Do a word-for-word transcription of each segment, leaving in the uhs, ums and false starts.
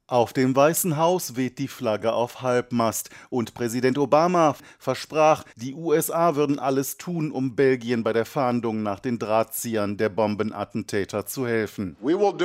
Auf dem Weißen Haus weht die Flagge auf Halbmast und Präsident Obama versprach, die U S A würden alles tun, um Belgien bei der Fahndung nach den Drahtziehern der Bombenattentäter zu helfen.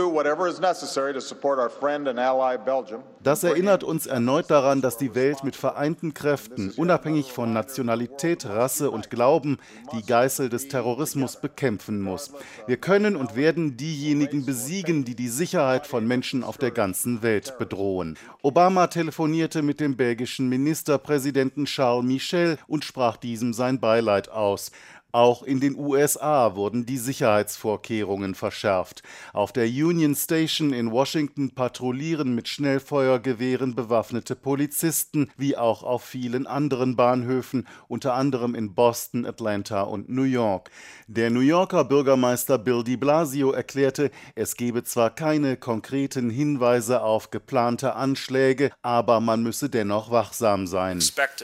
Das erinnert uns erneut daran, dass die Welt mit vereinten Kräften, unabhängig von Nationalität, Rasse und Glauben, die Geißel des Terrorismus bekämpfen muss. Wir können und werden diejenigen besiegen, die die Sicherheit von Menschen auf der ganzen Welt bedrohen. Obama telefonierte mit dem belgischen Ministerpräsidenten Charles Michel und sprach diesem sein Beileid aus. Auch in den U S A wurden die Sicherheitsvorkehrungen verschärft. Auf der Union Station in Washington patrouillieren mit Schnellfeuergewehren bewaffnete Polizisten, wie auch auf vielen anderen Bahnhöfen, unter anderem in Boston, Atlanta und New York. Der New Yorker Bürgermeister Bill de Blasio erklärte, es gebe zwar keine konkreten Hinweise auf geplante Anschläge, aber man müsse dennoch wachsam sein.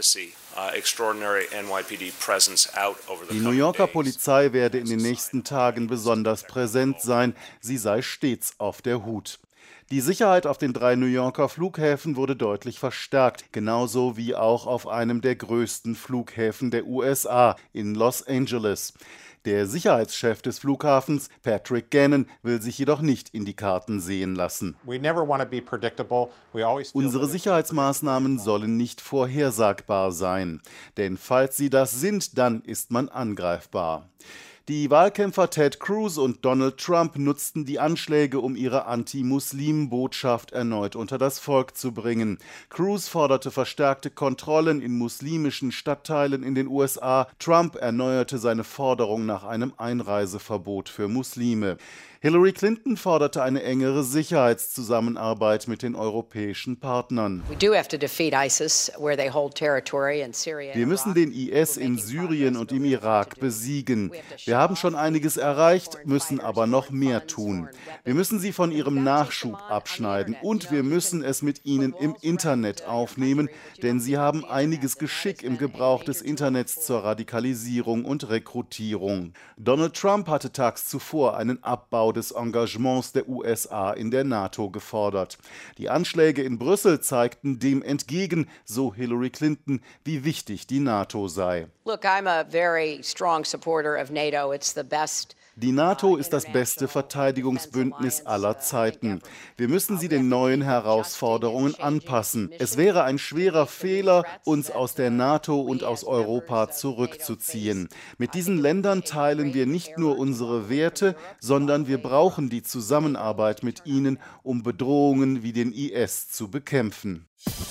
Die New Yorker Polizei werde in den nächsten Tagen besonders präsent sein, sie sei stets auf der Hut. Die Sicherheit auf den drei New Yorker Flughäfen wurde deutlich verstärkt, genauso wie auch auf einem der größten Flughäfen der U S A, in Los Angeles. Der Sicherheitschef des Flughafens, Patrick Gannon, will sich jedoch nicht in die Karten sehen lassen. Unsere Sicherheitsmaßnahmen sollen nicht vorhersagbar sein, denn falls sie das sind, dann ist man angreifbar. Die Wahlkämpfer Ted Cruz und Donald Trump nutzten die Anschläge, um ihre Anti-Muslim-Botschaft erneut unter das Volk zu bringen. Cruz forderte verstärkte Kontrollen in muslimischen Stadtteilen in den U S A. Trump erneuerte seine Forderung nach einem Einreiseverbot für Muslime. Hillary Clinton forderte eine engere Sicherheitszusammenarbeit mit den europäischen Partnern. Wir müssen den I S in Syrien und im Irak besiegen. Wir haben schon einiges erreicht, müssen aber noch mehr tun. Wir müssen sie von ihrem Nachschub abschneiden und wir müssen es mit ihnen im Internet aufnehmen, denn sie haben einiges Geschick im Gebrauch des Internets zur Radikalisierung und Rekrutierung. Donald Trump hatte tags zuvor einen Abbau des Engagements der U S A in der NATO gefordert. Die Anschläge in Brüssel zeigten dem entgegen, so Hillary Clinton, wie wichtig die NATO sei. Look, I'm a very strong supporter of NATO. It's the best. Die NATO ist das beste Verteidigungsbündnis aller Zeiten. Wir müssen sie den neuen Herausforderungen anpassen. Es wäre ein schwerer Fehler, uns aus der NATO und aus Europa zurückzuziehen. Mit diesen Ländern teilen wir nicht nur unsere Werte, sondern wir brauchen die Zusammenarbeit mit ihnen, um Bedrohungen wie den I S zu bekämpfen.